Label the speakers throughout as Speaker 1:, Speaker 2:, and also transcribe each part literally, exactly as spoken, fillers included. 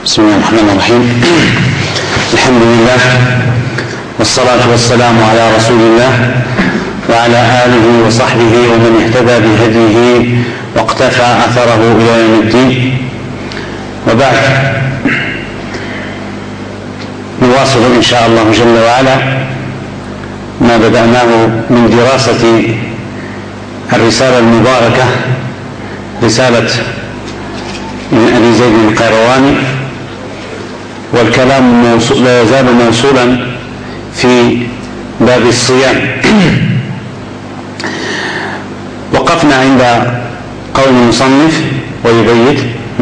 Speaker 1: بسم الله الرحمن الرحيم. الحمد لله والصلاة والسلام على رسول الله وعلى آله وصحبه ومن اهتدى بهديه واقتفى أثره إلى يوم الدين، وبعد، نواصل إن شاء الله جل وعلا ما بدأناه من دراسة الرسالة المباركة، رسالة من أبي زيد القيرواني، والكلام لا يزال موصولا في باب الصيام. وقفنا عند قول المصنف ويبيت.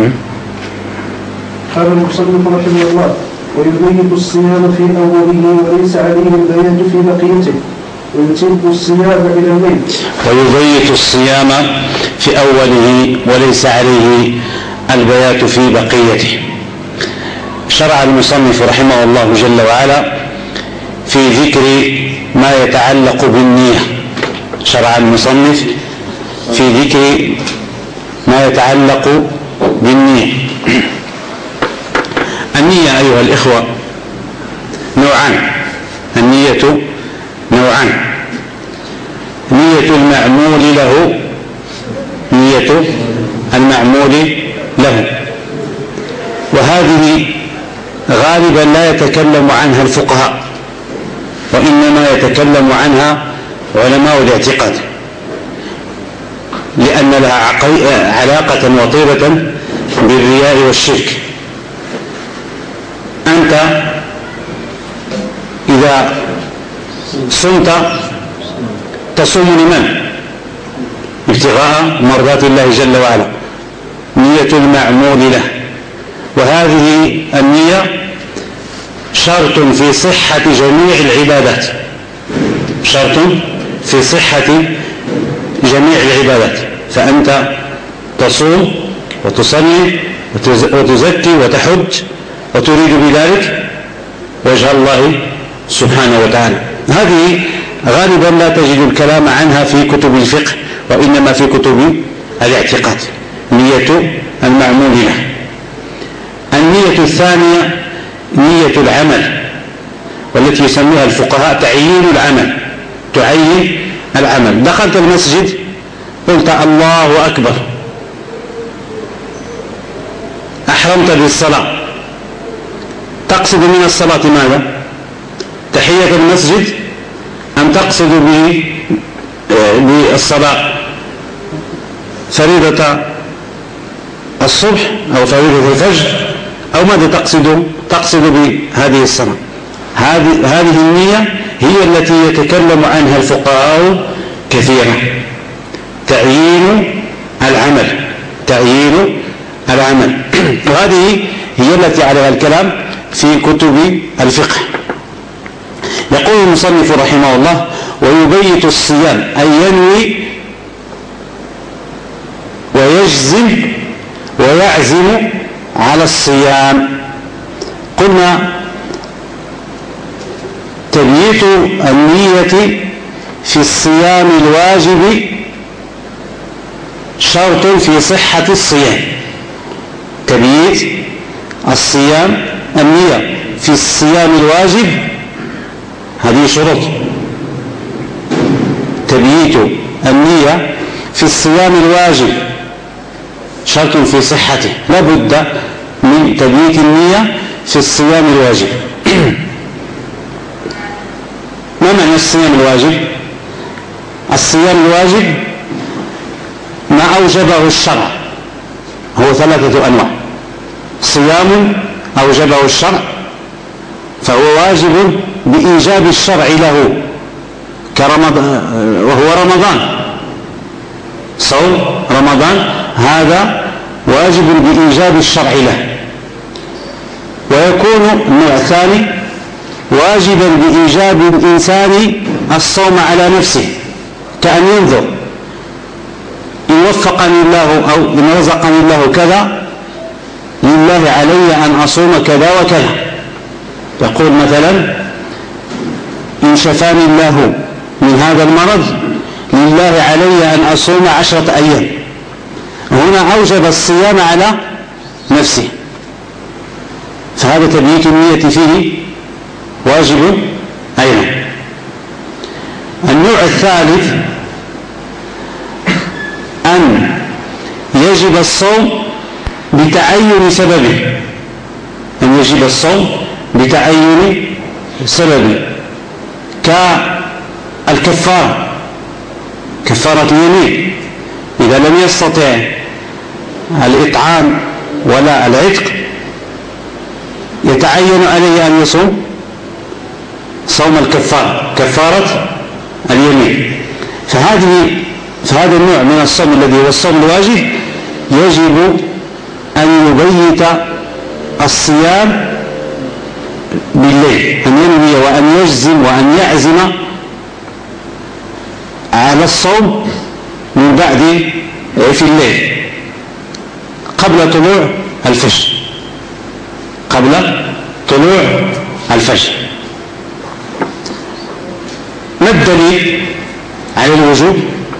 Speaker 2: قال المصنف رحمه الله: ويبيت الصيام في أوله وليس عليه البيات في بقيته، ويتم الصيام إلى الليل.
Speaker 1: ويبيت الصيام في أوله وليس عليه البيات في بقيته. شرع المصنف رحمه الله جل وعلا في ذكر ما يتعلق بالنية. شرع المصنف في ذكر ما يتعلق بالنية. النية أيها الإخوة نوعان. النية نوعان: نية المعمول له نية المعمول له وهذه غالبا لا يتكلم عنها الفقهاء، وإنما يتكلم عنها علماء الاعتقاد، لأن لها علاقة وطيدة بالرياء والشرك. أنت إذا صمت تصوم لمن؟ ابتغاء مرضات الله جل وعلا، نية المعمول له، وهذه النية شرط في صحة جميع العبادات، شرط في صحة جميع العبادات. فأنت تصوم وتصلي وتزكي وتحج وتريد بذلك وجه الله سبحانه وتعالى. هذه غالبا لا تجد الكلام عنها في كتب الفقه، وإنما في كتب الاعتقاد، نية المعمول له. النية الثانية نية العمل، والتي يسميها الفقهاء تعيين العمل. تعين العمل. دخلت المسجد قلت الله أكبر، أحرمت بالصلاة، تقصد من الصلاة ماذا؟ تحية المسجد أم تقصد بالصلاة فريضة الصبح أو فريضة الفجر، أو ماذا تقصد؟ تقصد بهذه الصلاة. هذه هذه النية هي التي يتكلم عنها الفقهاء كثيرا. تعيين العمل، تعيين العمل، وهذه هي التي عليها الكلام في كتب الفقه. يقول المصنف رحمه الله: ويبيت الصيام، أي ينوي ويجزم ويعزم على الصيام. قلنا تبييت النية في الصيام الواجب شرط في صحة الصيام. تبييت الصيام النية في الصيام الواجب هذه شروط. تبييت النية في الصيام الواجب شرط في صحته. لا بد من تبييت النية في الصيام الواجب. ما معنى الصيام الواجب؟ الصيام الواجب ما أوجبه الشرع، هو ثلاثة أنواع. صيام أوجبه الشرع فهو واجب بإيجاب الشرع له كرمضان، وهو رمضان. صوم رمضان هذا واجب بإيجاب الشرع له. ويكون النوع الثاني واجبا بإيجاب الإنسان الصوم على نفسه، كأن ينذر: إن وفقني الله أو إن رزقني الله كذا لله علي أن أصوم كذا وكذا. يقول مثلا: إن شفاني الله من هذا المرض لله علي أن أصوم عشرة أيام. هنا أوجب الصيام على نفسه. فهذا تبييت النية فيه واجب أيضا. النوع الثالث أن يجب الصوم بتعين سببه، أن يجب الصوم بتعين سببه كالكفارة، كفارة اليمين، إذا لم يستطع الإطعام ولا العتق يتعين عليه أن يصوم صوم الكفارة، كفارة اليمين. فهذه فهذا النوع من الصوم الذي هو الصوم الواجب يجب أن يبيت الصيام بالليل، أن ينوي وأن يجزم وأن يعزم على الصوم من بعد في الليل قبل طلوع الفجر، قبل طلوع الفجر. ما الدليل على الوجوب؟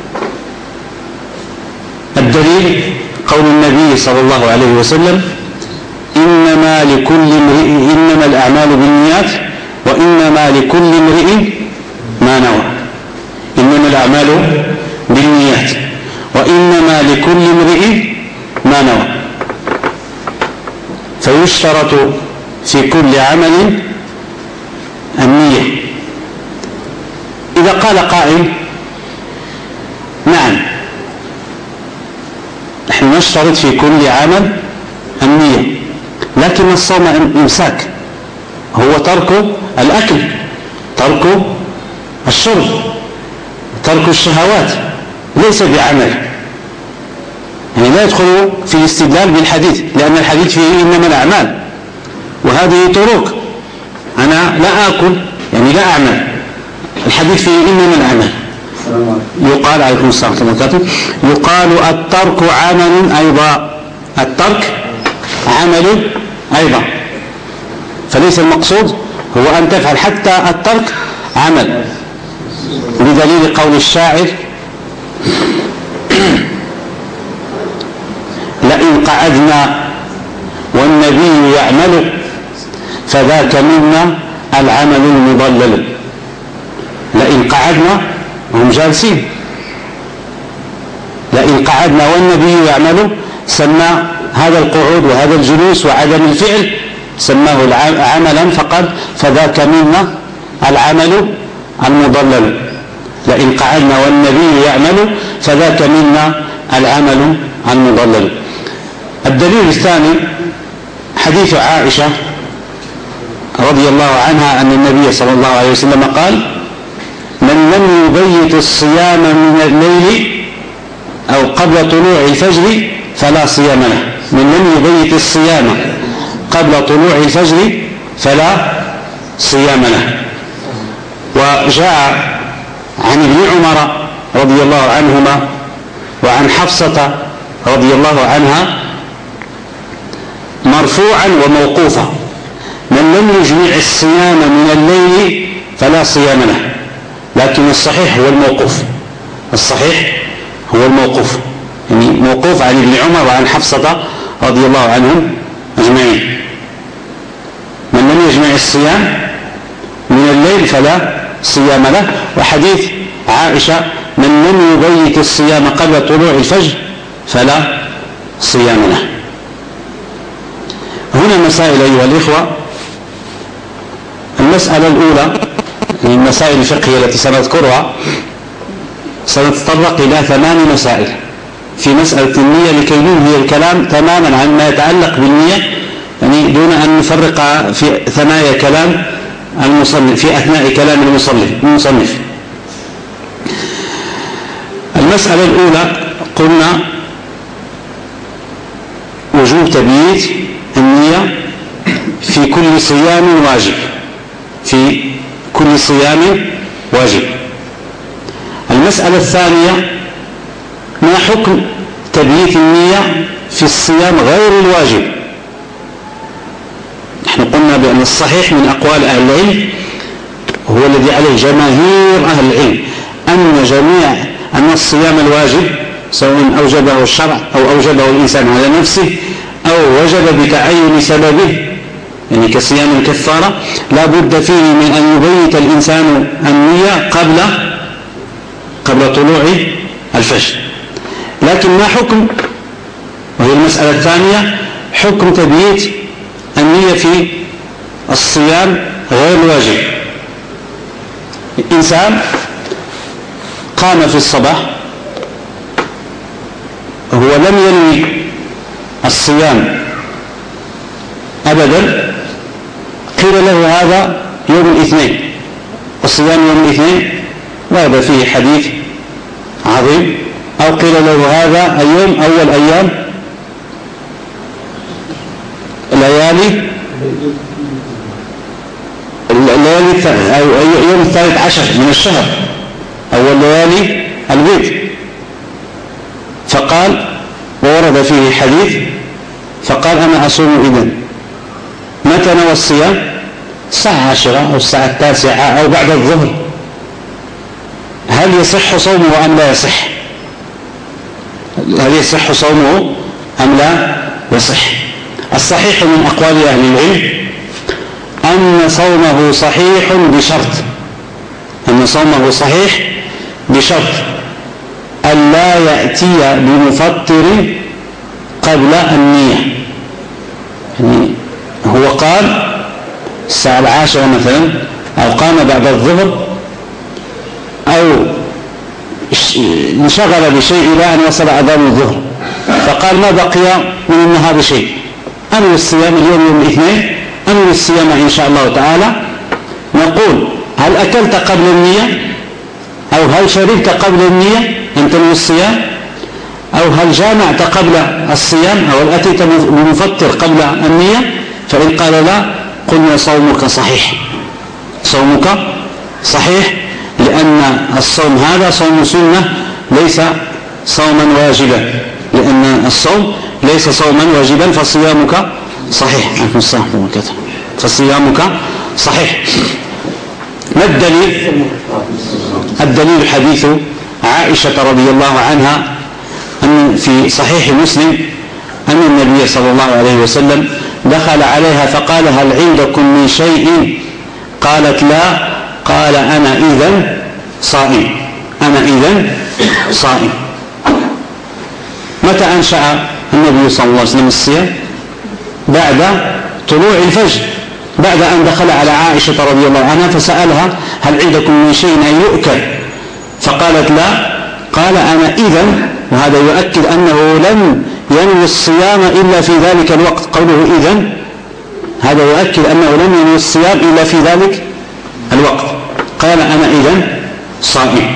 Speaker 1: الدليل قول النبي صلى الله عليه وسلم: إنما لكل امرئ إنما الأعمال بالنيات وإنما لكل امرئ ما نوى. إنما الأعمال بالنيات وإنما لكل امرئ ما نوى. فيشترط في كل عمل النية. إذا قال قائل: نعم نحن نشترط في كل عمل النية، لكن الصوم إمساك، هو ترك الأكل، ترك الشرب، ترك الشهوات، ليس بعمل. يعني لا يدخل في الاستدلال بالحديث، لأن الحديث فيه إنما الأعمال، وهذه طرق. أنا لا آكل يعني لا أعمل، الحديث فيه إنما الأعمال. يقال عليكم السلام ورحمة الله وبركاته، يقال الترك عمل أيضا، الترك عمل أيضا. فليس المقصود هو أن تفعل، حتى الترك عمل، بدليل قول الشاعر: لئن قعدنا والنبي يعمل فذاك منا العمل المضلل. لئن قعدنا، هم جالسين، لئن قعدنا والنبي يعمل، سمى هذا القعود وهذا الجلوس وعدم الفعل سماه عملا فقال فذاك منا العمل المضلل. لئن قعدنا والنبي يعمل فذاك منا العمل المضلل. الدليل الثاني حديث عائشة رضي الله عنها أن النبي صلى الله عليه وسلم قال: من لم يبيت الصيام من الليل أو قبل طلوع الفجر فلا صيام له. من لم يبيت الصيام قبل طلوع الفجر فلا صيام له. وجاء عن ابن عمر رضي الله عنهما وعن حفصة رضي الله عنها مرفوعا وموقوفا: من لم يجمع الصيام من الليل فلا صيام له. لكن الصحيح هو الموقوف، الصحيح هو الموقوف، يعني موقوف عن ابن عمر وعن حفصة رضي الله عنهم أجمعين. من لم يجمع الصيام من الليل فلا صيام له. وحديث عائشة: من لم يبيت الصيام قبل طلوع الفجر فلا صيام له. هنا مسائل أيها الإخوة. المسألة الأولى من المسائل الفقهية التي سنذكرها، سنتطرق إلى ثمان مسائل في مسألة النية لكي ننهي الكلام تماما عما يتعلق بالنية، يعني دون أن نفرق في ثنايا كلام المصنف في أثناء كلام المصنف. المسألة الأولى قلنا وجوب تبييت النية في كل صيام واجب، في كل صيام واجب. المسألة الثانية: ما حكم تبييت النية في الصيام غير الواجب؟ نحن قلنا بأن الصحيح من أقوال أهل العلم هو الذي عليه جماهير أهل العلم أن جميع أن الصيام الواجب سواء أوجبه الشرع أو أوجبه الإنسان على نفسه أو وجب بتعين سببه يعني كصيام الكفارة لا بد فيه من أن يبيت الإنسان النية قبل قبل طلوع الفجر. لكن ما حكم، وهي المسألة الثانية، حكم تبييت النية في الصيام غير الواجب؟ إنسان قام في الصباح هو لم ينوي الصيام أبدا، قيل له هذا يوم الاثنين، الصيام يوم الاثنين ورد فيه حديث عظيم، أو قيل له هذا اليوم أول أيام الليالي الليالي أو يوم الثالث عشر من الشهر، أول ليالي البيض. فقال وورد فيه حديث فقال أنا أصوم إذن. متى نوى الصيام؟ الساعة عشرة أو الساعة التاسعة أو بعد الظهر. هل يصح صومه أم لا يصح؟ هل يصح صومه أم لا يصح؟ الصحيح من أقوال أهل العلم أن صومه صحيح بشرط أن صومه صحيح بشرط ألا يأتي بمفطر قبل النية. يعني هو قال الساعة العاشرة مثلا، أو قام بعد الظهر، أو انشغل بشيء إلى أن وصل أذان الظهر، فقال ما بقي من النهار شيء، أنوي الصيام اليوم يوم الاثنين، أنوي الصيام إن شاء الله تعالى. نقول هل أكلت قبل النية، أو هل شربت قبل النية أن تنوي الصيام، أو هل جامعت قبل الصيام، أو هل أتيت بمفطر قبل النية؟ فإن قال لا قلنا صومك صحيح، صومك صحيح، لأن الصوم هذا صوم سنة ليس صوما واجبا، لأن الصوم ليس صوما واجبا، فصيامك صحيح. فصيامك صحيح. ما الدليل؟ الدليل حديث عائشة رضي الله عنها أن في صحيح مسلم أن النبي صلى الله عليه وسلم دخل عليها فقال هل عندكم من شيء؟ قالت لا. قال أنا إذن صائم، أنا إذن صائم. متى أنشأ النبي صلى الله عليه وسلم الصيام؟ بعد طلوع الفجر، بعد أن دخل على عائشة رضي الله عنها فسألها هل عندكم من شيء أن يؤكل؟ فقالت لا. قال أنا إذن، وهذا يؤكد أنه لم ينوي الصيام إلا في ذلك الوقت. قوله إذن هذا يؤكد أنه لم ينوي الصيام إلا في ذلك الوقت. قال أنا إذن صائم.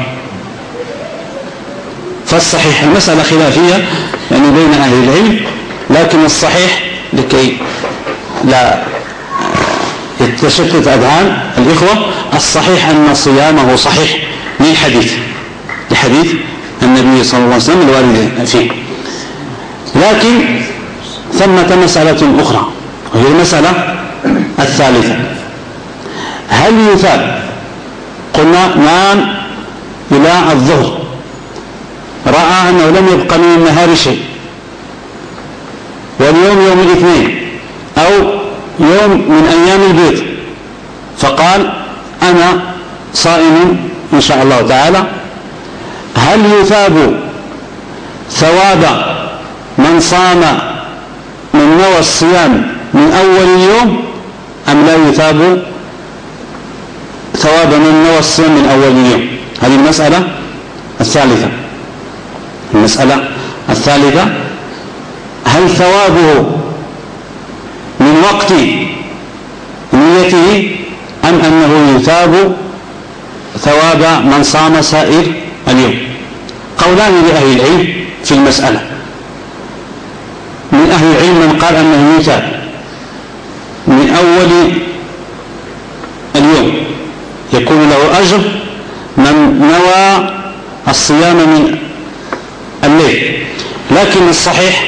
Speaker 1: فالصحيح المسألة خلافية يعني بين أهل العلم، لكن الصحيح لكي لا يتشتت أذهان الإخوة، الصحيح أن صيامه صحيح لحديث لحديث النبي صلى الله عليه وسلم الوارد فيه. لكن ثمة مسألة أخرى، وهي المسألة الثالثة: هل يثاب؟ قلنا نام إلى الظهر، رأى أنه لم يبق من النهار شيء، واليوم يوم الاثنين أو يوم من أيام البيض، فقال أنا صائم إن شاء الله تعالى. هل يثاب ثواب من صام من نوى الصيام من أول اليوم، أم لا يثاب ثواب من نوى الصيام من أول اليوم؟ هذه المسألة الثالثة. المسألة الثالثة: هل ثوابه من وقت نيته، أم أنه يثاب ثواب من صام سائر اليوم؟ قولان لأهل العلم في المسألة. من أهل العلم من قال أنه يثاب من أول اليوم، يكون له أجر من نوى الصيام من الليل. لكن الصحيح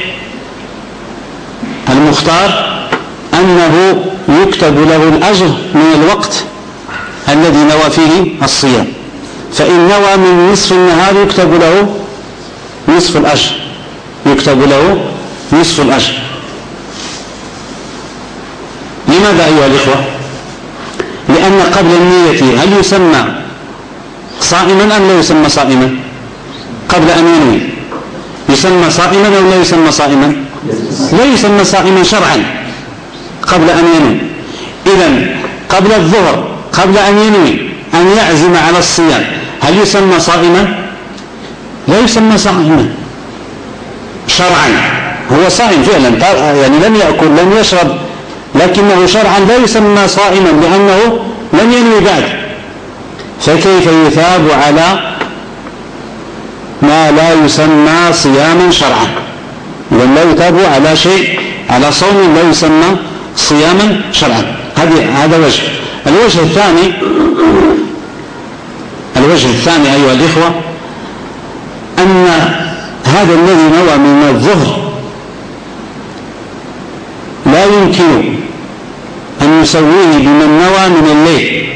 Speaker 1: المختار أنه يكتب له الأجر من الوقت الذي نوى فيه الصيام، فإن نوى من نصف النهار يكتب له نصف الأجر، يكتب له نصف الأجر. لماذا أيها الإخوة؟ لأن قبل النية هل يسمى صائما أم لا يسمى صائما؟ قبل أن ينوي يسمى صائما أو لا يسمى صائما؟ لا يسمى صائما شرعا قبل أن ينوي. إذن قبل الظهر قبل أن ينوي أن يعزم على الصيام هل يسمى صائما؟ لا يسمى صائما شرعا. هو صائم فعلا يعني لم يأكل لم يشرب، لكنه شرعا لا يسمى صائما لأنه لم ينوي بعد. فكيف يثاب على ما لا يسمى صياما شرعا؟ إذن لا يثاب على شيء على صوم لا يسمى صياما شرعا. هذا وجه. الوجه الثاني الوجه الثاني أيها الإخوة أن هذا الذي نوى من الظهر لا يمكن أن يسويه بمن نوى من الليل،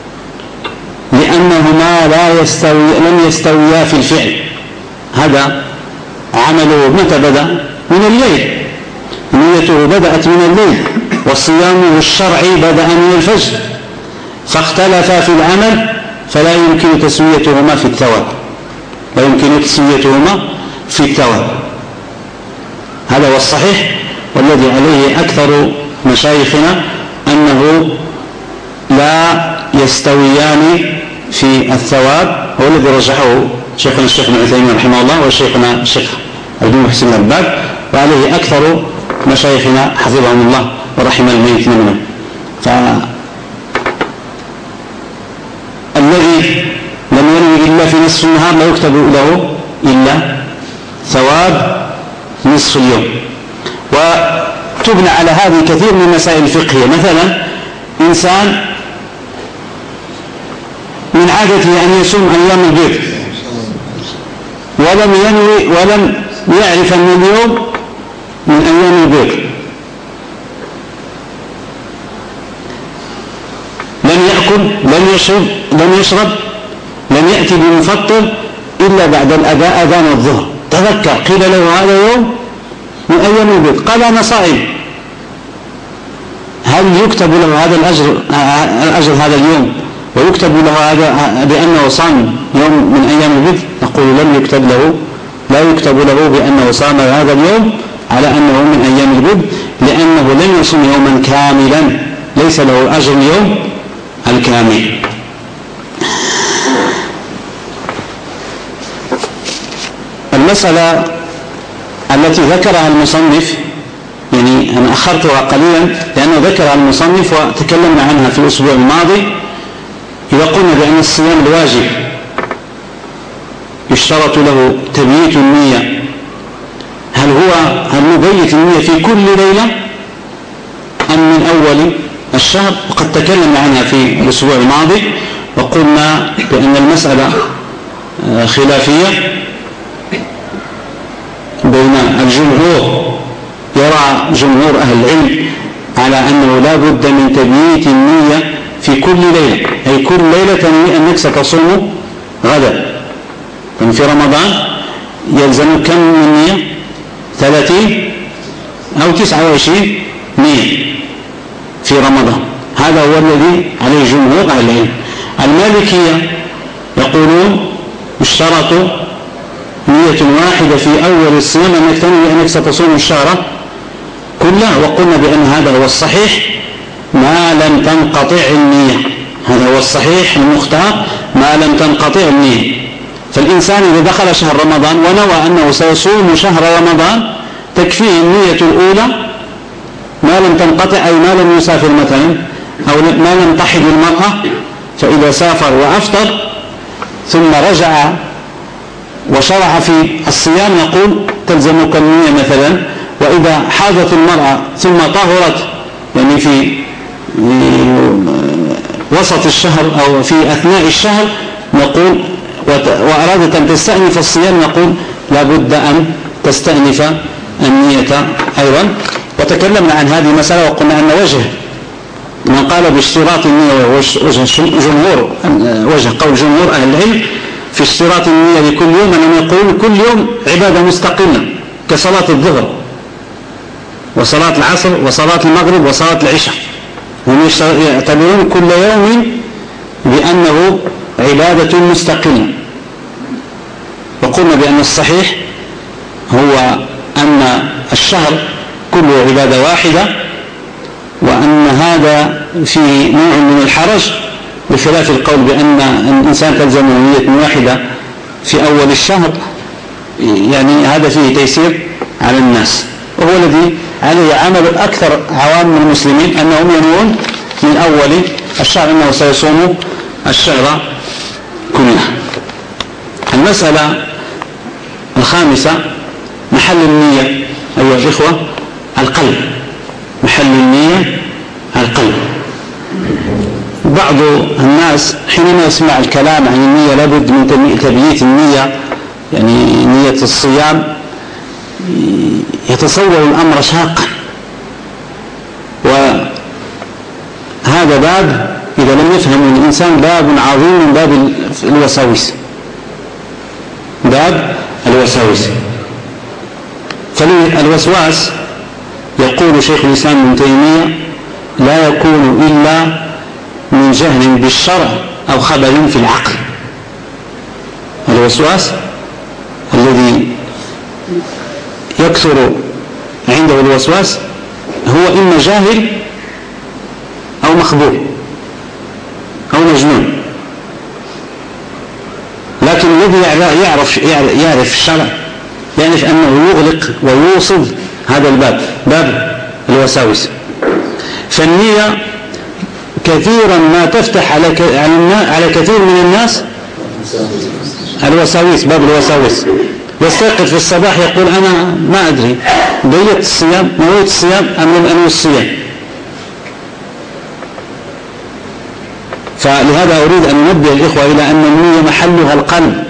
Speaker 1: لأنهما لا يستوي لم يستويا في الفعل. هذا عمله متى بدأ؟ من الليل، نيته بدأت من الليل، وصيامه الشرعي بدأ من الفجر، فاختلفا في العمل فلا يمكن تسويتهما في الثواب لا يمكن تسويتهما في الثواب. هذا هو الصحيح والذي عليه أكثر مشايخنا أنه لا يستويان في الثواب، هو الذي رجحه شيخنا الشيخ ابن عثيمين رحمه الله وشيخنا الشيخ عبد المحسن العباد، وعليه أكثر مشايخنا حفظهم الله ورحم الميت منهم. فالذي لم ينوي إلا في نصف النهار لا يكتب له إلا ثواب نصف اليوم. وتبنى على هذه كثير من المسائل الفقهية. مثلا إنسان من عادته أن يصوم أيام البيض ولم ينوي ولم يعرف أن اليوم من أيام البيض، لم يأكل لم يشرب لم يشرب لم يأتي بمفطر إلا بعد الأذان أذان الظهر، تذكر قيل له هذا يوم من أيام البيض، قال أنا صائم، هل يكتب له هذا الأجر الأجر هذا اليوم ويكتب له هذا بأنه صام يوم من أيام البيض؟ نقول لم يكتب له لا يكتب له بأنه صام هذا اليوم على أنه من أيام البيض، لأنه لم يصم يوما كاملا، ليس له أجر اليوم الكامل. المسألة التي ذكرها المصنف، يعني أنا أخرتها قليلا لأنه ذكرها المصنف وتكلمنا عنها في الأسبوع الماضي. إذا قلنا بأن الصيام الواجب يشترط له تبييت النية، هل هو هل نبيت النية في كل ليلة أم من أول الشهر؟ وقد تكلمنا عنها في الأسبوع الماضي وقلنا بأن المسألة خلافية بين الجمهور، يرى جمهور أهل العلم على أنه لا بد من تبييت النية في كل ليلة، أي كل ليلة تنوي أنك ستصوم غدا. يعني في رمضان يلزم كم من نية؟ ثلاثين أو تسعة وعشرين نية في رمضان. هذا هو الذي عليه جمهور أهل العلم. المالكية يقولون اشترط نية واحدة في أول الصيام أنك تنوي أنك ستصوم الشهر كله، وقلنا بأن هذا هو الصحيح ما لم تنقطع النية، هذا هو الصحيح المختار ما لم تنقطع النية. فالإنسان إذا دخل شهر رمضان ونوى أنه سيصوم شهر رمضان تكفيه النية الأولى ما لم تنقطع، أي ما لم يسافر مثلا أو ما لم تحض المرأة، فإذا سافر وأفطر ثم رجع وشرع في الصيام نقول تلزمك النية مثلا. وإذا حاضت المرأة ثم طهرت يعني في وسط الشهر أو في أثناء الشهر نقول وأرادت أن تستأنف الصيام نقول لا بد أن تستأنف النية أيضا. وتكلمنا عن هذه المسألة وقلنا أن وجه من قال باشتراط النية وجه جمهور وجه قول جمهور أهل العلم في اشتراط النية لكل يوم أنهم يقولون كل يوم عبادة مستقلة كصلاة الظهر وصلاة العصر وصلاة المغرب وصلاة العشاء، هم يعتبرون كل يوم بأنه عبادة مستقلة، وقلنا بأن الصحيح هو أن الشهر كله عبادة واحدة، وأن هذا فيه نوع من الحرج بخلاف القول بأن الإنسان تلزمه نية واحدة في أول الشهر، يعني هذا فيه تيسير على الناس، وهو الذي عليه عمل أكثر عوام المسلمين أنهم ينوون من أول الشهر أنه سيصوم الشهر كله. المسألة الخامسة محل النية أيها الإخوة القلب. محل النية القلب. بعض الناس حينما يسمع الكلام عن النية لابد من تبييت النية، يعني نية الصيام، يتصور الأمر شاقا، وهذا باب إذا لم يفهم الإنسان باب عظيم من باب الوساوس، باب الوساوس. فالوسواس يقول شيخ الإسلام ابن تيمية لا يكون إلا من جهل بالشرع أو خبل في العقل. الوسواس الذي يكثر عنده الوسواس هو إما جاهل أو مخبول أو مجنون، لكن الذي يعرف يعرف الشرع يعرف أنه يغلق ويوصل هذا الباب، باب الوساوس. فالنية كثيرا ما تفتح على على كثير من الناس الوساوس، باب الوساوس. يستيقظ في الصباح يقول أنا ما أدري بيت الصيام نويت الصيام أم لم أنوي الصيام. فلهذا أريد أن ننبه الإخوة إلى أن النية محلها القلب،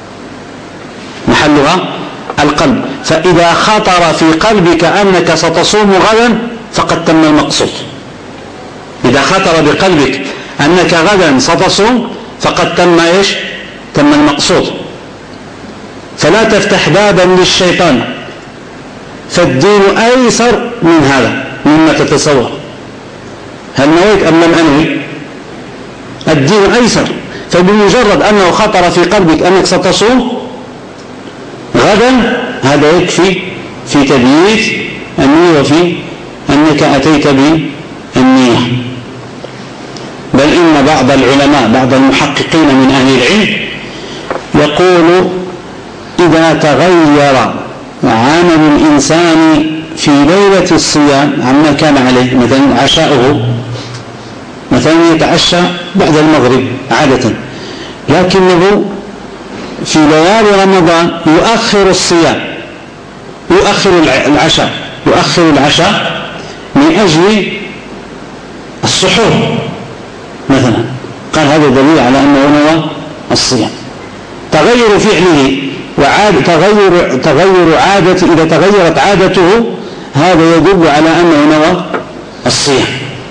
Speaker 1: محلها القلب. فإذا خطر في قلبك أنك ستصوم غدا فقد تم المقصود. إذا خطر بقلبك أنك غدا ستصوم فقد تم إيش؟ تم المقصود. فلا تفتح بابا للشيطان، فالدين أيسر من هذا مما تتصور. هل نويت أم لم أنوي؟ الدين أيسر. فبمجرد أنه خطر في قلبك أنك ستصوم غدا هذا يكفي في تبييت النية وفي أنك أتيت بالنية. بل إن بعض العلماء بعض المحققين من أهل العلم يقول إذا تغير عمل الإنسان في ليلة الصيام عما كان عليه، مثلا عشاؤه مثلا يتعشى بعد المغرب عادة، لكنه في ليالي رمضان يؤخر الصيام، يؤخر العشاء يؤخر العشاء من أجل السحور مثلا، قال هذا دليل على أنه نوى الصيام. تغير فعله وعاد تغير تغير عادته، إذا تغيرت عادته هذا يدل على أنه نوى الصيام.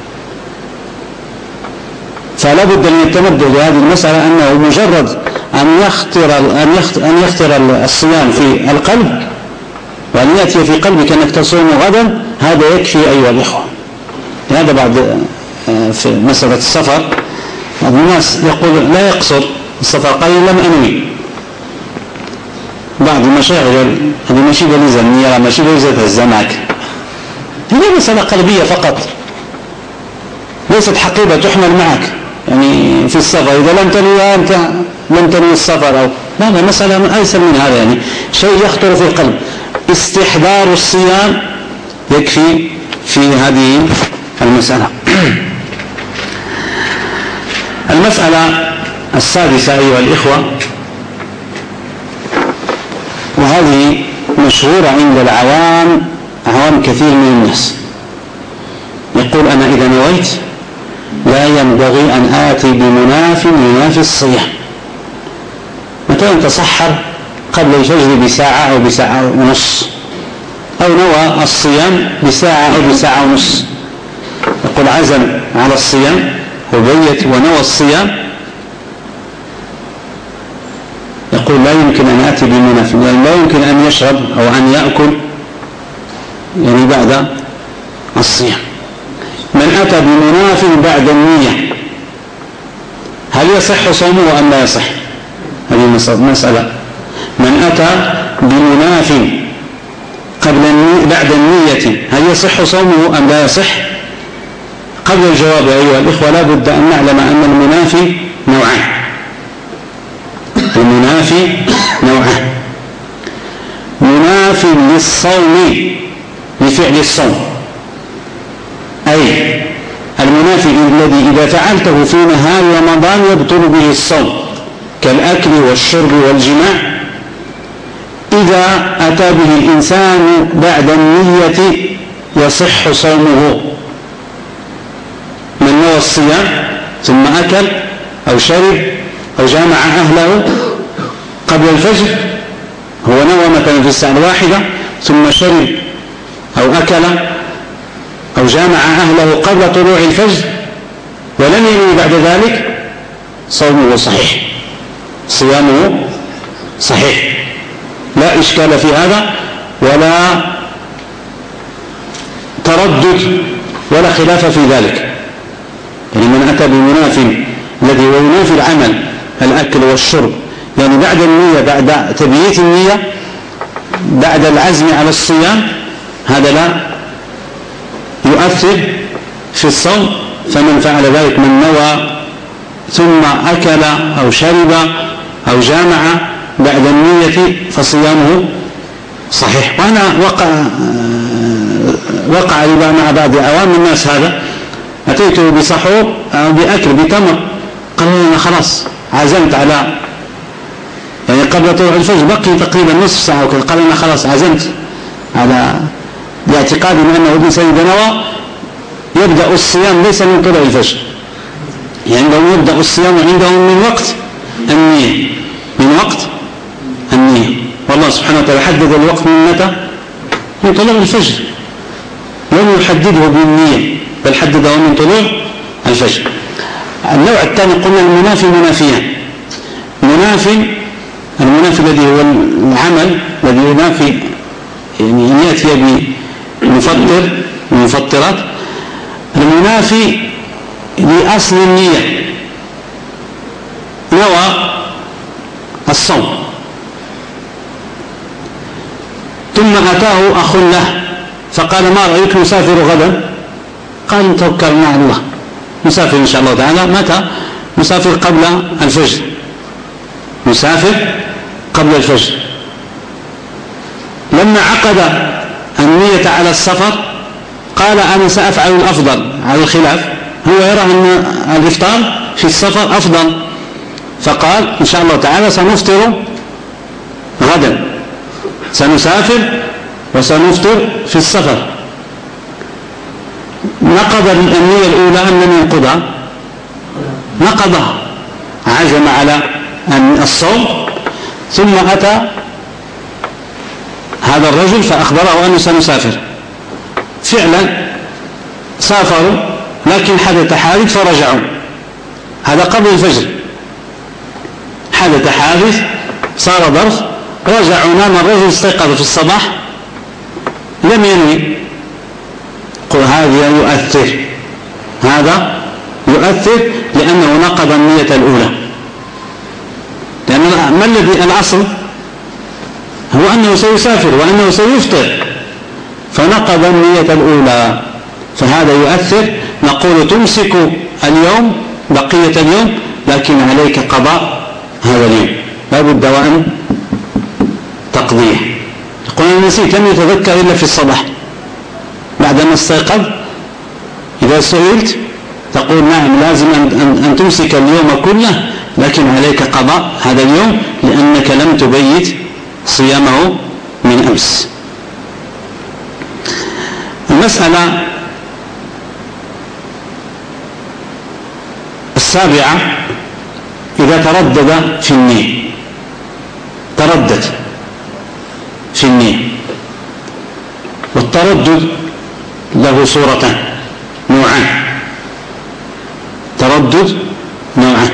Speaker 1: فلا بد أن يتنبه لهذه المسألة أنه مجرد أن يخطر أن يخطر, أن يخطر الصيام في القلب وأن يأتي في قلبك أنك تصوم غدا هذا يكفي أيها الإخوة. هذا بعد في مسألة السفر بعض الناس يقول لا يقصر السفر، قال لم أنوي. بعض المشايخ هذه ماشي بليزة النية، ماشي بليزة الزماك، هي مسألة قلبية فقط، ليست حقيبة تحمل معك يعني في السفر. إذا لم تنوي أنت لم تنوي السفر أو لا لا، مسألة أيسر من هذا، يعني شيء يخطر في القلب. استحضار الصيام يكفي في هذه المسألة. المسألة السادسة أيها الإخوة، وهذه مشهورة عند العوام، عوام كثير من الناس، يقول أنا إذا نويت لا ينبغي أن آتي بمناف ينافي الصيام. مثلا تصحر قبل الفجر بساعة أو بساعة ونص، أو نوى الصيام بساعة أو بساعة ونص، يقول عزم على الصيام وبيت ونوى الصيام، يقول لا يمكن أن آتي بمناف، يعني لا يمكن أن يشرب أو أن يأكل يعني بعد الصيام. من أتى بمناف بعد النية هل يصح صومه أم لا يصح؟ هذه مسألة. من أتى بمناف قبل النية بعد النية هل يصح صومه أم لا يصح؟ قبل الجواب أيها الإخوة لا بد أن نعلم أن المنافي نوعان. المنافي نوعان: مناف للصوم لفعل الصوم، أي المنافي الذي إذا فعلته في نهار رمضان يبطل به الصوم كالأكل والشرب والجماع، إذا أتى به الإنسان بعد النية يصح صومه. من نوى الصيام ثم أكل أو شرب أو جامع أهله قبل الفجر، هو نوى مثلا في الساعة الواحدة ثم شرب أو أكل أو جامع أهله قبل طلوع الفجر ولم ينوي بعد ذلك، صومه صحيح، صيامه صحيح، لا إشكال في هذا ولا تردد ولا خلاف في ذلك. يعني من أتى بمناف الذي هو ينافي العمل الأكل والشرب، يعني بعد النية، بعد تبييت النية، بعد العزم على الصيام، هذا لا يؤثر في الصوم. فمن فعل ذلك من نوى ثم أكل أو شرب أو جامع بعد النية فصيامه صحيح. وأنا وقع وقع لي مع بعض عوام الناس هذا، أتيته بسحور أو بأكل بتمر، قال أنا خلاص عزمت على، يعني قبل طلوع الفجر بقي تقريبا نصف ساعة وكذا، قال أنا خلاص عزمت على، باعتقادي من أنه الإنسان إذا نوى يبدأ الصيام ليس من طلوع الفجر، يعني عندهم يبدأ الصيام عندهم من وقت النية، من وقت النية. والله سبحانه وتعالى حدد الوقت من متى؟ من طلوع الفجر، لم يحدده بالنية بل حدده من طلوع الفجر. النوع الثاني قلنا المنافي منافيان: منافي المنافي الذي هو العمل الذي ينافي، يعني أن يأتي بمفطر من مفطرات، المنافي لأصل النية، نوى الصوم ثم أتاه أخ له فقال ما رأيك نسافر غدا؟ قال توكلنا على الله، نسافر إن شاء الله تعالى. متى؟ نسافر قبل الفجر، نسافر قبل الفجر. لما عقد النية على السفر قال أنا سأفعل الأفضل على الخلاف، هو يرى أن الإفطار في السفر أفضل، فقال إن شاء الله تعالى سنفطر غدا، سنسافر وسنفطر في السفر. نقض النية الأولى أم لم ينقضها؟ نقضها، عزم على الصوم ثم أتى هذا الرجل فأخبره أنه سنسافر، فعلا سافروا لكن حدث حادث فرجعوا، هذا قبل الفجر، حدث حادث صار ظرف، رجعوا، نام الرجل، استيقظ في الصباح لم ينوي. قل هذا يؤثر، هذا يؤثر لأنه نقض النية الأولى، لأن ما الذي الأصل هو أنه سيسافر وأنه سيفطر، فنقض النية الأولى، فهذا يؤثر. نقول تمسك اليوم بقية اليوم لكن عليك قضاء هذا اليوم، لا بد وأن تقضيه. يقول أنا نسيت، لم يتذكر إلا في الصباح بعدما استيقظ. إذا سئلت تقول نعم لازم أن, أن تمسك اليوم كله لكن عليك قضاء هذا اليوم لأنك لم تبيت صيامه من أمس. المسألة السابعة إذا تردد في النية، تردد في النية، والتردد له صورتان، نوعان، تردد نوعان: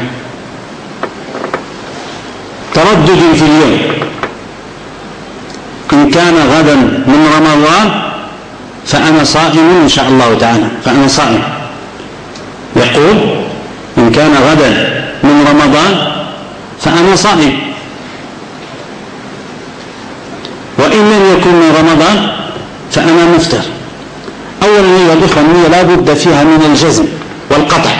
Speaker 1: تردد في اليوم، إن كان غدا من رمضان فأنا صائم إن شاء الله تعالى، فأنا صائم. يقول إن كان غدا من رمضان فأنا صائم، وإن لم يكن من رمضان فأنا مفطر. أولا أيها الإخوة، النية لا بد فيها من الجزم والقطع.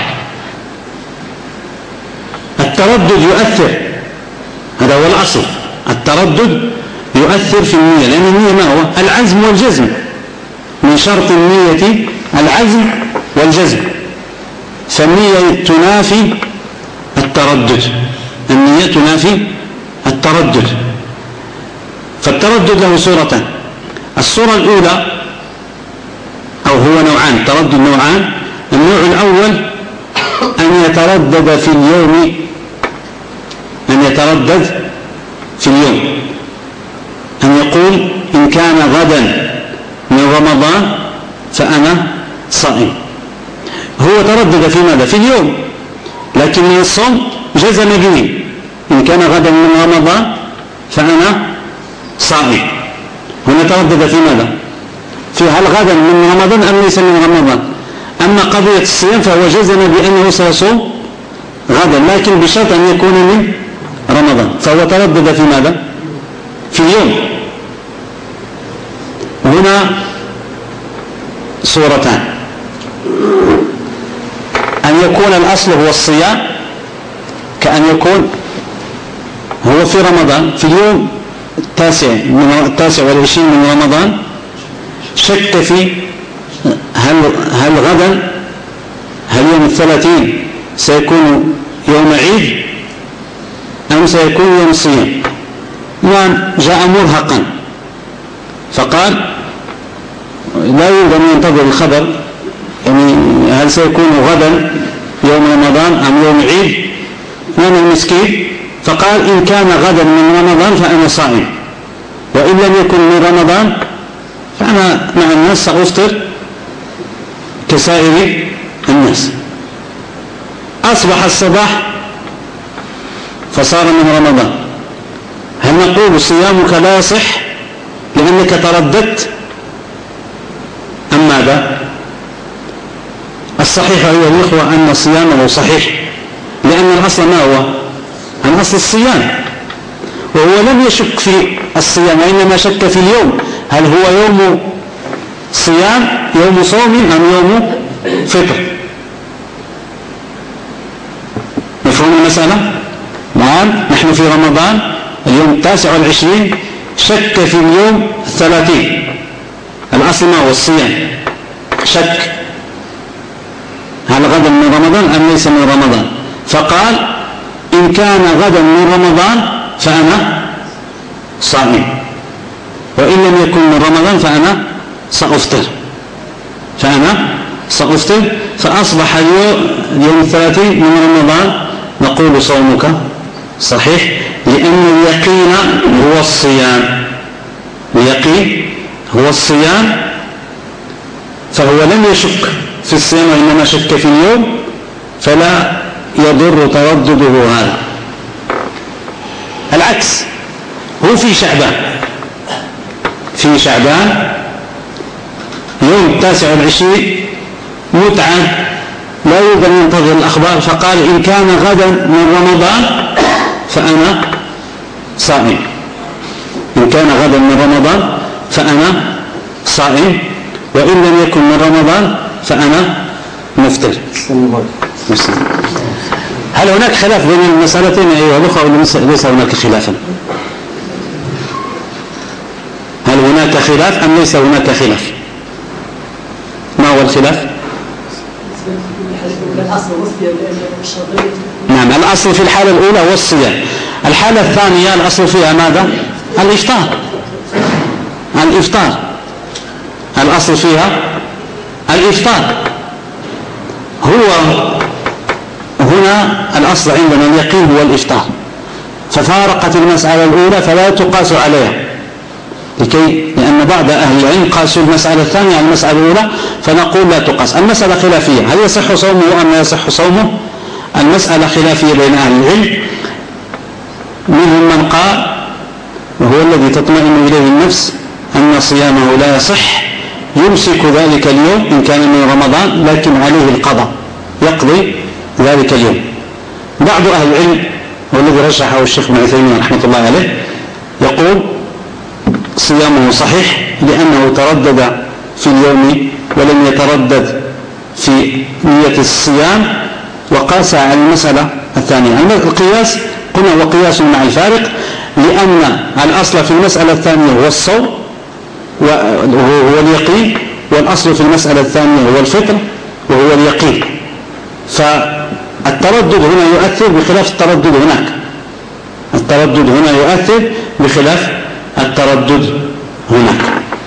Speaker 1: التردد يؤثر، هذا هو الأصل، التردد يؤثر في النية، لأن النية ما هو؟ العزم والجزم. من شرط النية العزم والجزم، فالنية تنافي التردد، النية تنافي التردد. فالتردد له صورتان. الصورة الأولى، أو هو نوعان، التردد نوعان. النوع الأول أن يتردد في اليوم، أن يتردد في اليوم، أن يقول إن كان غدا من رمضان فأنا صائم. هو تردد في ماذا؟ في اليوم، لكن من الصوم جزم به، إن كان غدا من رمضان فأنا صائم. هنا تردد في ماذا؟ في هل غدا من رمضان أم ليس من رمضان. أما قضية الصيام فهو جزم بأنه سيصوم غدا، لكن بشرط أن يكون من رمضان، فهو تردد في ماذا؟ في اليوم. هنا صورتان: أن يكون الأصل هو الصيام، كأن يكون هو في رمضان في اليوم التاسع من التاسع والعشرين من رمضان، شك في هل هل غدا هل يوم الثلاثين سيكون يوم عيد أم سيكون يوم الصيام. يعني جاء مرهقا فقال لا يريد أن ينتظر الخبر، يعني هل سيكون غدا يوم رمضان أم يوم عيد، أنا المسكين، فقال إن كان غدا من رمضان فأنا صائم، وإن لم يكن من رمضان فأنا مع الناس سأفطر كسائر الناس. أصبح الصباح فصار من رمضان، هل نقول صيامك لا يصح لأنك ترددت أم ماذا؟ الصحيح أيها الإخوة أن صيامه صحيح، لأن الأصل ما هو؟ الأصل الصيام، وهو لم يشك في الصيام، وإنما شك في اليوم، هل هو يوم صيام يوم صوم أم يوم فطر. مفهوم المسألة؟ نعم، نحن في رمضان اليوم التاسع والعشرين، شك في اليوم الثلاثين، الأصل ما هو؟ الصيام، شك هل غدا من رمضان أم ليس من رمضان، فقال إن كان غدا من رمضان فأنا صائم، وإن لم يكن من رمضان فأنا سأفطر فأنا سأفطر فأصبح اليوم الثلاثين من رمضان، نقول صومك صحيح، لأن اليقين هو الصيام، اليقين هو الصيام، فهو لم يشك في الصيام وإنما شك في اليوم، فلا يضر تردده هذا. العكس، هو في شعبان في شعبان يوم التاسع والعشرين متعب، لا يريد أن ينتظر الأخبار، فقال إن كان غدا من رمضان فأنا صائم، إن كان غدا من رمضان فأنا صائم، وإن لم يكن من رمضان فأنا مفطر. هل هناك خلاف بين المسألتين أيها الأخوة أو ليس هناك خلافا؟ هل هناك خلاف أم ليس هناك خلاف؟ ما هو الخلاف؟ نعم، الأصل في الحالة الأولى هو الصيام. الحالة الثانية الأصل فيها ماذا؟ الإفطار الإفطار الأصل فيها الإفطار. هو هنا الأصل عندنا اليقين هو الإفطار، ففارقت المسألة الأولى فلا تقاس عليها، لكي لأن بعض أهل العلم قاسوا المسألة الثانية على المسألة الأولى، فنقول لا تقاس. المسألة خلافية، هل يصح صومه أم لا يصح صومه؟ المسألة خلافية بين أهل العلم، منهم من قال وهو الذي تطمئن إليه النفس أن صيامه لا يصح يمسك ذلك اليوم إن كان من رمضان، لكن عليه القضاء، يقضي ذلك اليوم. بعض أهل العلم والذي رشحه الشيخ ابن عثيمين رحمة الله عليه يقول صيامه صحيح لأنه تردد في اليوم ولم يتردد في نية الصيام، وقاس على المسألة الثانية. القياس قلنا هو قياس مع الفارق، لأن الأصل في المسألة الثانية هو الصوم وهو اليقين، والأصل في المسألة الثانية هو الفطر وهو اليقين. فالتردد هنا يؤثر بخلاف التردد هناك، التردد هنا يؤثر بخلاف التردد هناك.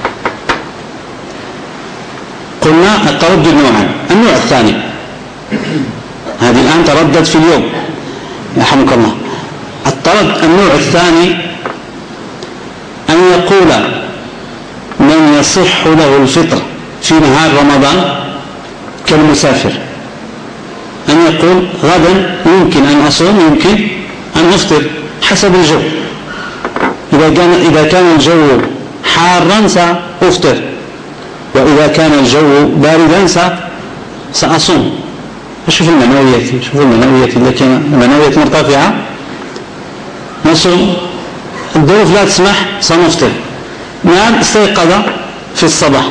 Speaker 1: قلنا التردد نوعان. النوع الثاني، هذه الآن تردد في اليوم يرحمك الله. التردد النوع الثاني أن يقول من يصح له الفطر في نهار رمضان كالمسافر، أن يقول غدا يمكن أن أصوم يمكن أن أفطر حسب الجو. إذا كان إذا كان الجو حارا سأفطر، وإذا كان الجو باردا سأصوم. شوف المنويات، شوف المنويات إذا كان المنويات مرتفعة نصوم، الظروف لا تسمح سنفطر. نعم استيقظ في الصباح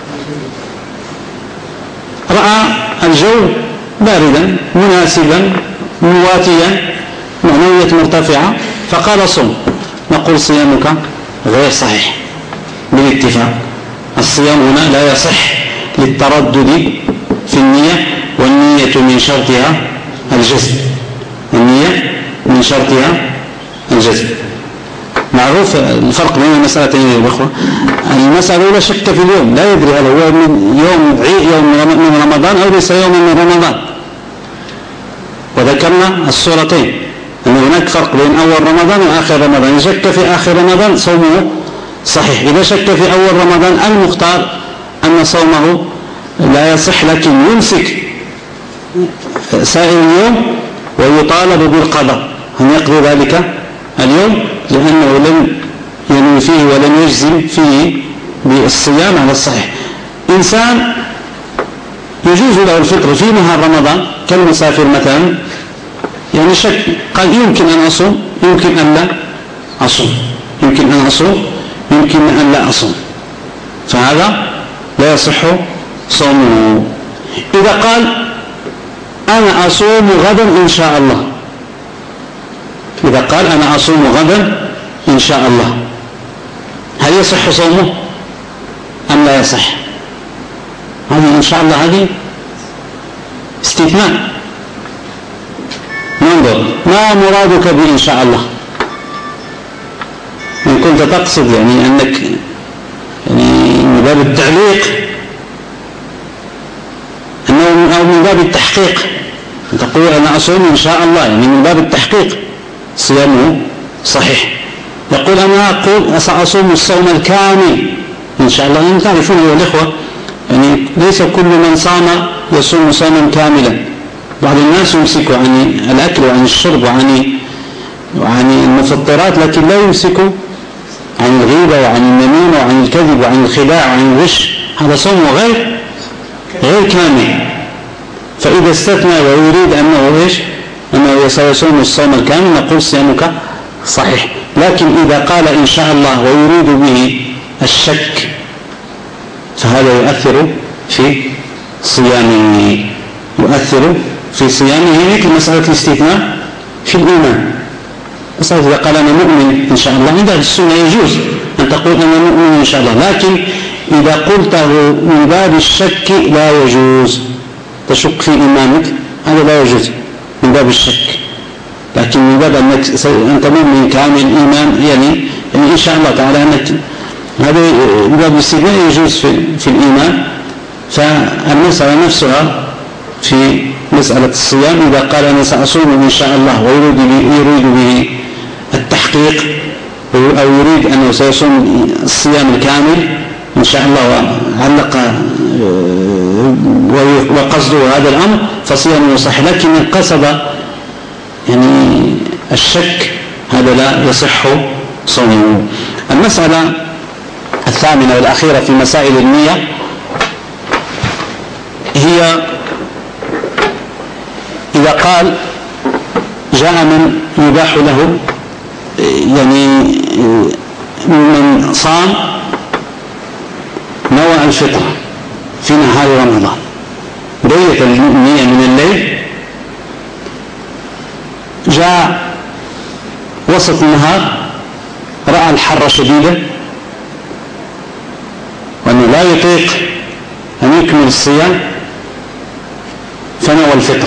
Speaker 1: رأى الجو باردا مناسبا مواتيا معنوية مرتفعة فقال صم، نقول صيامك غير صحيح بالاتفاق. الصيام هنا لا يصح للتردد في النية، والنية من شرطها الجزم، النية من شرطها الجزم. معروف الفرق بين المسألتين يا أخوة. المسألة الأولى شك في اليوم، لا يدري هل هو من يوم يوم من رمضان أو ليس يوم من رمضان، وذكرنا الصورتين أن هناك فرق بين أول رمضان وآخر رمضان. إذا شك في آخر رمضان صومه صحيح، إذا شك في أول رمضان المختار أن صومه لا يصح، لكن يمسك سائر اليوم ويطالب بالقضاء أن يقضي ذلك اليوم، لأنه لم ينوي فيه ولم يجزم فيه بالصيام على الصحيح. إنسان يجوز له الفطر في نهار رمضان كالمسافر مثلا، يعني شك قال يمكن أن أصوم يمكن أن لا أصوم، يمكن أن أصوم يمكن أن لا أصوم، فهذا لا يصح صومه. إذا قال أنا أصوم غدا إن شاء الله، إذا قال أنا أصوم غدا إن شاء الله، هل يصح صومه أم لا يصح؟ هذه إن شاء الله هذه استثناء. ننظر ما مرادك بإن شاء الله. إن كنت تقصد يعني أنك يعني من باب التعليق أنه أو من باب التحقيق تقول أنا أصوم إن شاء الله، يعني من باب التحقيق صيامه صحيح. يقول أنا أقول سأصوم الصوم الكامل إن شاء الله. يعني تعرفون أيها الإخوة، يعني ليس كل من صام يصوم صوما كاملا. بعض الناس يمسك عن الأكل وعن الشرب وعن وعن المفطرات، لكن لا يمسك عن الغيبة وعن النميمة وعن الكذب وعن الخداع وعن الغش، هذا صوم غير غير كامل. فإذا استثنى ويريد أنه إيش أنه سيصوم الصوم الكامل نقول صيامك صحيح. لكن إذا قال إن شاء الله ويريد به الشك فهذا يؤثر في صيامه، يؤثر في صيامه مثل مسألة الاستثناء في الإيمان. مسألة إذا قال أنا مؤمن إن شاء الله، عند السنة يجوز أن تقول أنا مؤمن إن شاء الله، لكن إذا قلته من باب الشك لا يجوز. تشك في إيمانك هذا لا يجوز من باب الشك، لكن من باب أنك أنت مؤمن كامل إيمان يعني, يعني إن شاء الله تعالى أنك هذا من باب الاستثناء يجوز في, في الإيمان. فالمسألة نفسها في مسألة الصيام إذا قال أنا سأصوم إن شاء الله ويريد به, يريد به التحقيق أو يريد أنه سيصوم الصيام الكامل إن شاء الله وعلق وقصده هذا الأمر فصيامه صح. لكن إن قصد يعني الشك هذا لا يصح صومه. المسألة الثامنة والأخيرة في مسائل النية هي إذا قال جاء من يباح له يعني من صام نوى الفطر في نهار رمضان بيت النية من الليل، جاء وسط النهار رأى الحر شديدا وأنه لا يطيق أن يكمل الصيام فنوى الفطر،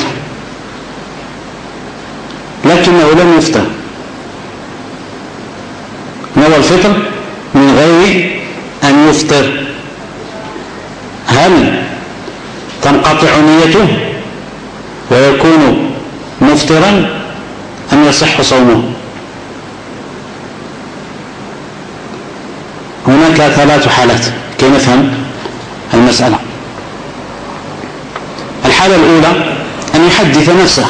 Speaker 1: لكنه لم يفطر، نوى الفطر من غير أن يفطر. هل تنقطع نيته ويكون مفطرا أم يصح صومه؟ هناك ثلاث حالات كي نفهم المسألة. الحالة الأولى أن يحدث نفسه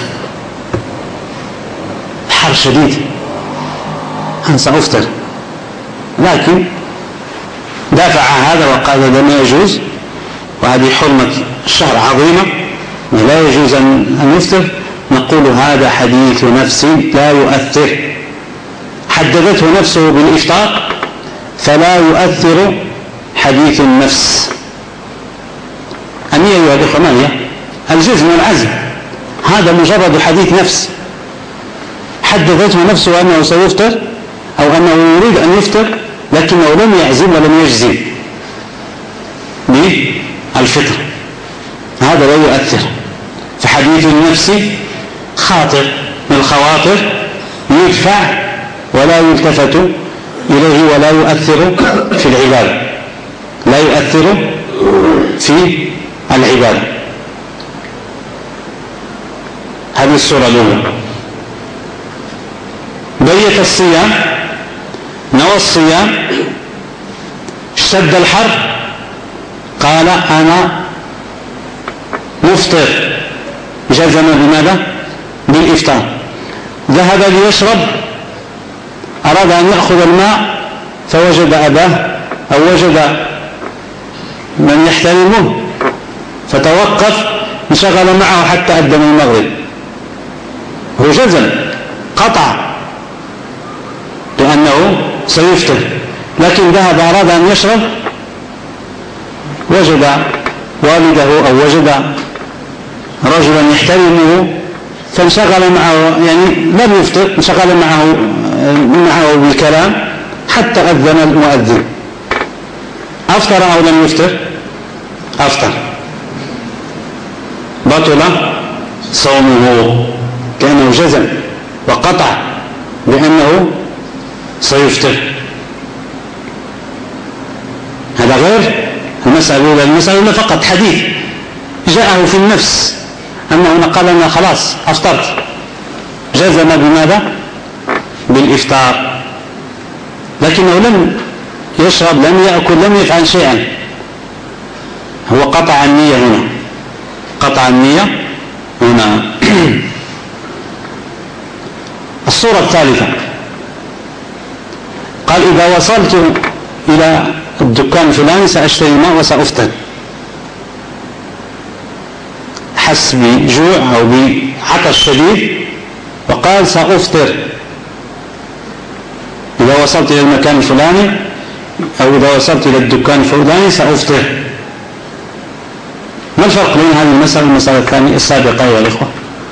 Speaker 1: حر شديد أنا سأفطر، لكن دافع هذا وقال هذا ما يجوز وهذه حرمة الشهر عظيمة ولا يجوز أن يفطر، نقول هذا حديث نفس لا يؤثر، حددته نفسه بالإفطار فلا يؤثر حديث النفس. النية أيها الإخوة ما هي؟ الجزم والعزم، هذا مجرد حديث نفس حددته نفسه أنه سيفطر أو أنه يريد أن يفطر لكنه لم يعزم ولم يجزم بالفطر، هذا لا يؤثر. فحديث النفس خاطر من الخواطر يدفع ولا يلتفت إليه ولا يؤثر في العبادة، لا يؤثر في العبادة. هذه الصورة الأولى. بيت الصيام، نوى الصيام، اشتد الحر قال أنا مفطر، جزم بماذا؟ بالإفطار. ذهب ليشرب، أراد أن يأخذ الماء فوجد أباه أو وجد من يحترمه فتوقف انشغل معه حتى أذن المغرب، هو جزم قطع لأنه سيفطر، لكن ذهب أراد أن يشرب وجد والده أو وجد رجلا يحترمه فانشغل معه، يعني لم يفطر، انشغل معه معه بالكلام حتى أذن المؤذن. أفطر أو لم يفطر؟ أفطر، بطل صومه كأنه جزم وقطع بأنه سيفطر. هذا غير المسألة الأولى. المسألة الأولى فقط حديث جاءه في النفس أنه قال أنا خلاص أفطرت، جزم بماذا؟ بالإفطار، لكنه لم يشرب لم يأكل لم يفعل شيئا، هو قطع النية هنا، قطع النية هنا. الصورة الثالثة قال إذا وصلت إلى الدكان الفلاني سأشتري ماء وسأفطر، حس بجوع أو بعطش شديد وقال سأفطر. إذا وصلت إلى المكان الفلاني أو إذا وصلت إلى الدكان الفلاني سأفطر. ما الفرق بين هذه المسألة والمسألة الثانية السابقة يا الإخوة؟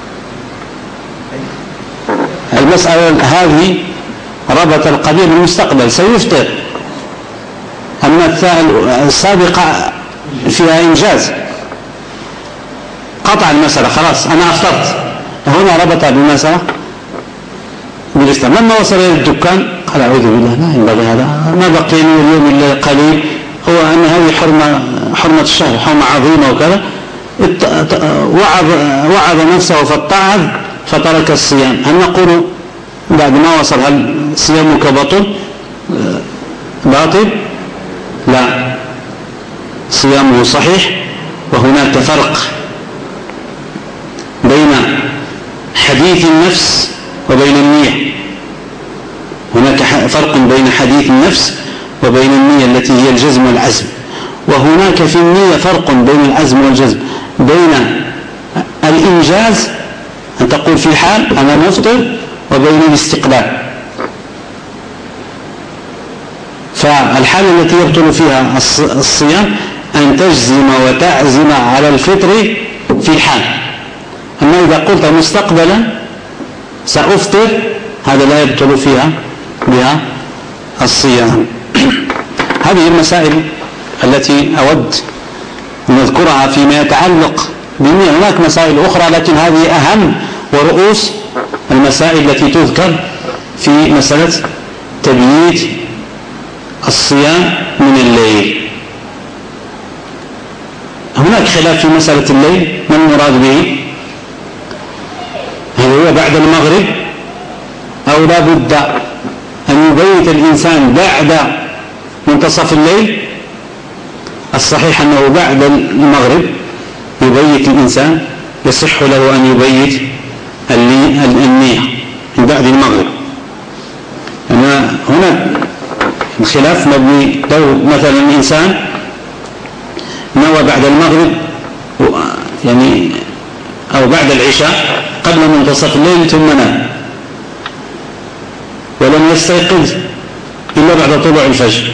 Speaker 1: المسألة هذه ربط القديم بالمستقبل سيفطر، أما السابقة فيها إنجاز، قطع المسألة خلاص أنا أفطرت، هنا ربط بالمسألة بالإفطار. لما وصل إلى الدكان قال أعوذ بالله لا ينبغي هذا، ما بقي لي اليوم إلا قليل، هو أن هذه حرمة حرمة الشهر حرمة عظيمة وكذا، وعظ وعظ نفسه فاتعظ فترك الصيام. هل نقول بعد ما وصل هل صيامك بطل باطل؟ لا، صيامه صحيح. وهناك فرق بين حديث النفس وبين النية، هناك فرق بين حديث النفس وبين النية التي هي الجزم والعزم، وهناك في النية فرق بين العزم والجزم. بين الإنجاز أن تقول في الحال أنا مفطر وبين الاستقبال. فالحالة التي يبطل فيها الصيام أن تجزم وتعزم على الفطر في الحال. أما إذا قلت مستقبلا سأفطر هذا لا يبطل فيها بها الصيام. هذه المسائل التي أود أن نذكرها فيما يتعلق بالنية. هناك مسائل أخرى لكن هذه أهم ورؤوس المسائل التي تذكر في مسألة تبييت الصيام من الليل. هناك خلاف في مسألة الليل، ما المراد به؟ هل هو بعد المغرب أو لا بد أن يبيت الإنسان بعد منتصف الليل؟ الصحيح أنه بعد المغرب يبيت الإنسان، يصح له أن يبيت النية من بعد المغرب. أنا هنا الخلاف مبني لو مثلا الإنسان نوى بعد المغرب يعني أو بعد العشاء قبل منتصف الليل ثم نام ولم يستيقظ إلا بعد طلوع الفجر،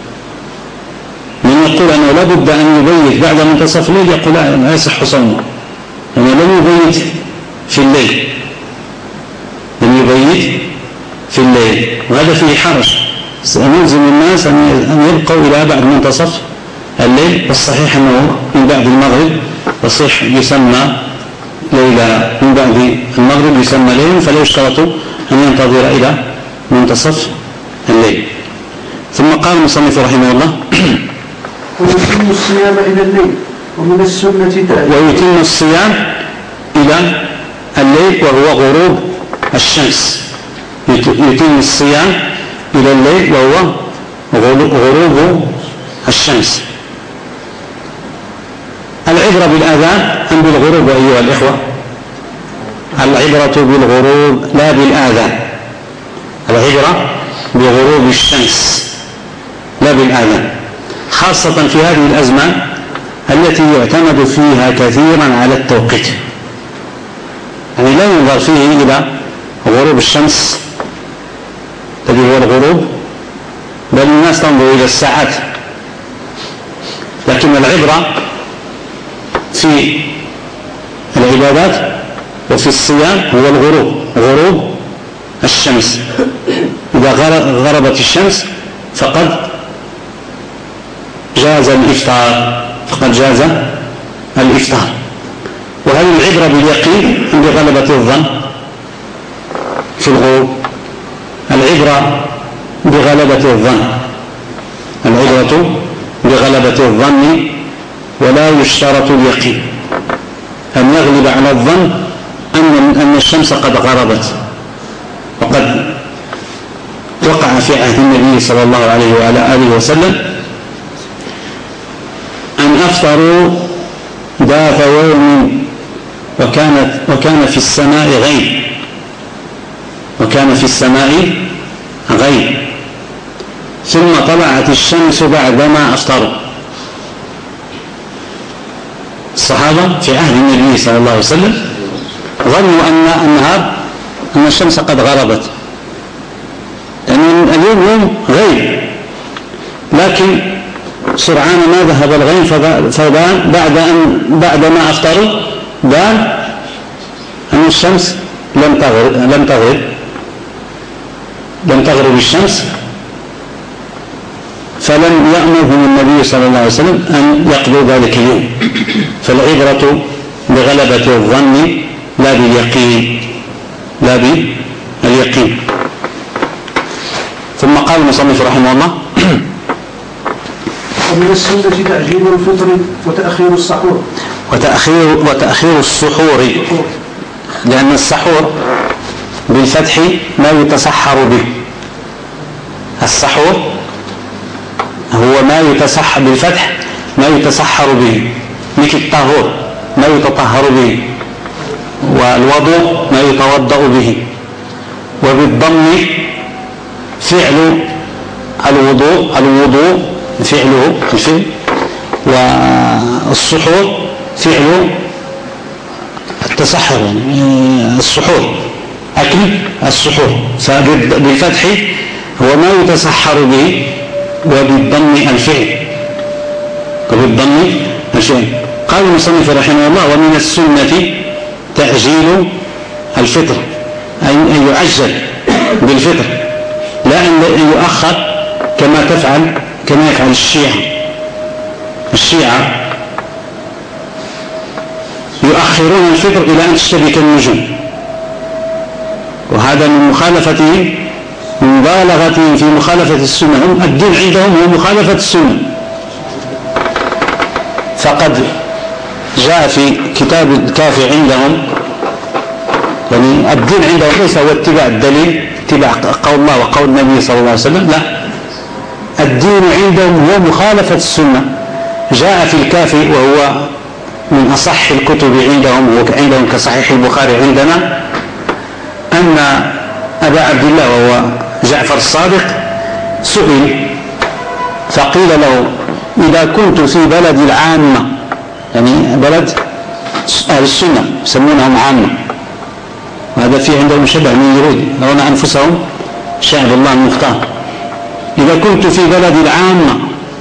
Speaker 1: من يقول أنه لا بد أن يبيت بعد منتصف الليل يقول لا يصح صومه، يعني لم يبيت في الليل لم يبيت في الليل وهذا فيه حرج. سنلزم الناس أن يبقوا إلى بعد منتصف الليل، والصحيح أنه من بعد المغرب يصح يسمى ليلة، من بعد المغرب يسمى ليل، فلا يشترط أن ينتظر إلى منتصف الليل. ثم قال المصنف رحمه الله
Speaker 2: ويتم الصيام إلى الليل ومن السنة تعجيل
Speaker 1: ويتم الصيام إلى الليل وهو غروب الشمس. يتم الصيام إلى الليل وهو غروب الشمس. العبرة بالآذان أم بالغروب أيها الإخوة؟ العبرة بالغروب لا بالآذان، العبرة بغروب الشمس لا بالآذان، خاصة في هذه الأزمان التي يعتمد فيها كثيرا على التوقيت، يعني لا ينظر فيه إلى غروب الشمس الذي هو الغروب، بل الناس تنظر إلى الساعات. لكن العبرة في العبادات وفي الصيام هو الغروب، غروب الشمس. إذا غربت الشمس فقد جاز الإفطار، فقد جاز الإفطار. وهل العبرة باليقين أم بغلبة الظن في الغروب؟ العبرة بغلبة الظن، العبرة بغلبة الظن ولا يشترط اليقين، أن يغلب على الظن أن أن الشمس قد غربت. وقد وقع في عهد النبي صلى الله عليه وعلى آله وسلم أن أفطروا ذات يوم وكانت وكان في السماء غيم، وكان في السماء غيم ثم طلعت الشمس بعدما أفطروا. الصحابة في عهد النبي صلى الله عليه وسلم ظنوا أن النهار أن الشمس قد غربت، لأن اليوم يوم غيم، لكن سرعان ما ذهب الغيم فبان بعد أن بعد ما أفطروا بان أن الشمس لم تغرب لم تغرب لم تغرب الشمس، فلم يأمرهم النبي صلى الله عليه وسلم أن يقضوا ذلك اليوم. فالعبرة بغلبة الظن لا باليقين، لا باليقين. ثم قال المصنف رحمه الله
Speaker 2: ومن السنة تعجيل الفطر وتأخير السحور
Speaker 1: وتأخير وتأخير السحور، لأن السحور بالفتح ما يتسحر به. السحور هو ما يتسحر بالفتح ما يتسحر به، مثل الطهور ما يتطهر به، والوضوء ما يتوضأ به. وبالضم فعل الوضوء الوضوء فعله الفعل، والسحور فعل تسحر يعني السحور، أكل السحور، فبالفتح هو ما يتسحر به، وبالضم الفعل، وبالضم الفعل. قال المصنف رحمه الله: ومن السنة تأجيل الفطر، أي أن يعجل بالفطر، لا أن يؤخر كما تفعل كما يفعل الشيعة. الشيعة يؤخرون الفطر إلى أن تشتبك النجوم، وهذا من مخالفتهم، من مبالغتهم في مخالفة السنة. هم الدين عندهم هو مخالفة السنة. فقد جاء في كتاب الكافي عندهم، يعني الدين عندهم ليس هو اتباع الدليل، اتباع قول الله وقول النبي صلى الله عليه وسلم، لا، الدين عندهم هو مخالفة السنة. جاء في الكافي، وهو من أصح الكتب عندهم، وعندهم كصحيح البخاري عندنا، أن أبا عبد الله وهو جعفر الصادق سئل فقيل له: إذا كنت في بلد العامة، يعني بلد أهل السنة يسمونهم عامة، وهذا فيه عندهم شبه من اليهود يرون أنفسهم شعب الله المختار، إذا كنت في بلد العامة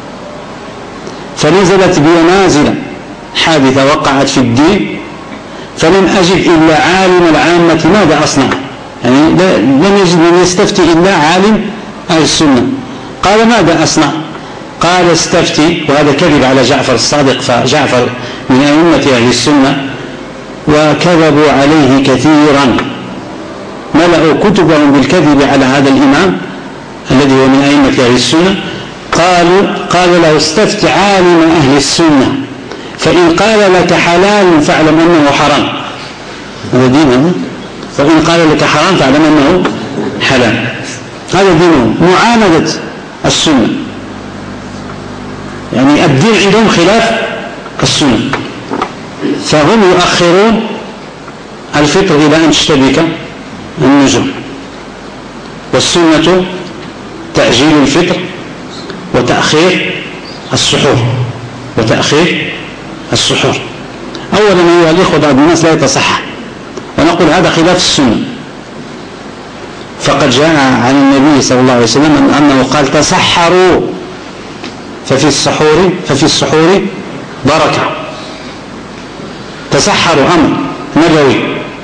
Speaker 1: فنزلت بي نازلة حادثة وقعت في الدين، فلم أجد إلا عالم العامة ماذا أصنع؟ يعني لم يجد من يستفتي إلا عالم أهل السنة. قال: ماذا أصنع؟ قال: استفتي. وهذا كذب على جعفر الصادق، فجعفر من أئمة أهل السنة، وكذبوا عليه كثيرا، ملأوا كتبهم بالكذب على هذا الإمام الذي هو من أئمة أهل السنة. قالوا قال له: استفت عالم أهل السنة، فإن قال لك حلال فاعلم أنه حرام. هذا دينه. فإن قال لك حرام فاعلم أنه حلال. هذا دينه، معاندة السنة. يعني الدين عندهم خلاف السنة، فهم يؤخرون الفطر إلى أن تشتبك النجوم. والسنة تأجيل الفطر وتأخير السحور، وتأخير السحور. أولا أيها الإخوة، بعض الناس لا يتصحح، ونقول هذا خلاف السنة. فقد جاء عن النبي صلى الله عليه وسلم أنه قال: تسحروا ففي السحور ففي السحور بركة. تسحروا أمر نبوي،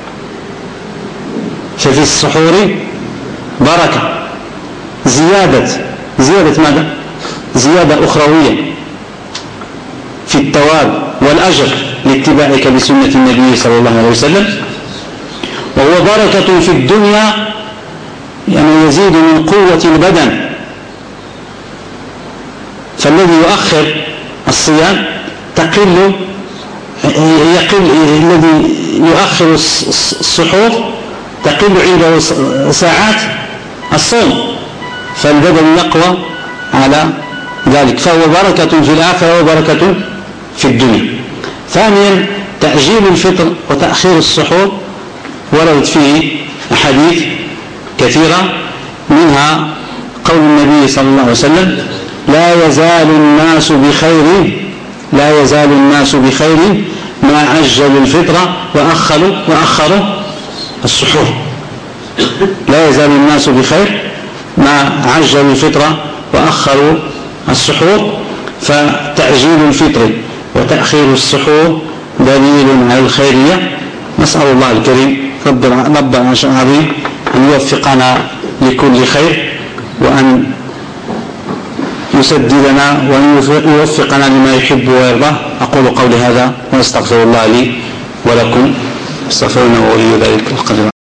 Speaker 1: ففي السحور بركة. زيادة زيادة ماذا؟ زيادة أخروية في الثواب والأجر لاتباعك لسنة النبي صلى الله عليه وسلم. وهو بركة في الدنيا، يعني يزيد من قوة البدن. فالذي يؤخر الصيام تقل يقل الذي يؤخر السحور تقل عنده ساعات الصوم، فالبدن يقوى على ذلك، فهو بركة في الآخرة وبركة في الدنيا. ثانيا، تأجيل الفطر وتأخير السحور وردت فيه أحاديث كثيرة، منها قول النبي صلى الله عليه وسلم: لا يزال الناس بخير لا يزال الناس بخير ما عجلوا الفطر وأخروا وأخروا السحور. لا يزال الناس بخير ما عجلوا الفطر وأخروا السحور. فتأجيل الفطر وتأخير السحور دليل على الخيرية. نسأل الله الكريم رب العالمين أن يوفقنا لكل خير، وأن يسددنا وأن يوفقنا لما يحب ويرضى. أقول قولي هذا وأستغفر الله لي ولكم، استغفرنا ولي ذلك القدر.